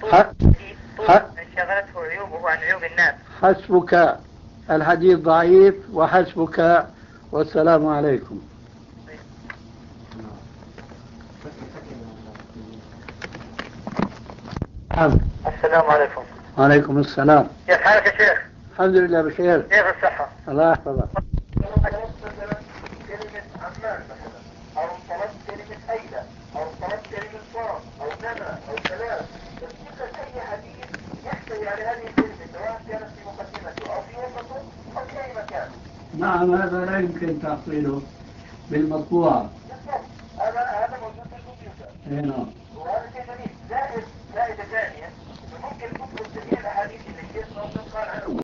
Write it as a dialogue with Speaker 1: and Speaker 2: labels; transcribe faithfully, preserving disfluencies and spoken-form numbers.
Speaker 1: طول
Speaker 2: من
Speaker 1: شغلته عيوبه عن عيوب الناس.
Speaker 2: حسبك، الحديث ضعيف وحسبك، والسلام عليكم.
Speaker 1: السلام عليكم.
Speaker 2: وعليكم السلام.
Speaker 1: كيف حالك يا شيخ؟
Speaker 2: الحمد لله بخير.
Speaker 1: كيف الصحة؟
Speaker 2: الله يحفظك.
Speaker 1: كلمة عمان مثلا، أو طلبت كلمة أيضا، أو طلبت كلمة صار، أو نما، أو كلام، تفتكر أي حديث يحتوي على هذه الكلمة سواء كانت في مقدمته أو في وسطه أو في أي مكان.
Speaker 2: نعم، هذا لا يمكن تحصيله بالمطبوعة.
Speaker 1: بالضبط، هذا هذا موجود في الكمبيوتر.
Speaker 2: اي نعم.
Speaker 1: وهذا شيء جميل. زائد زائد ثانية، ممكن تدخل جميع الأحاديث اللي كيف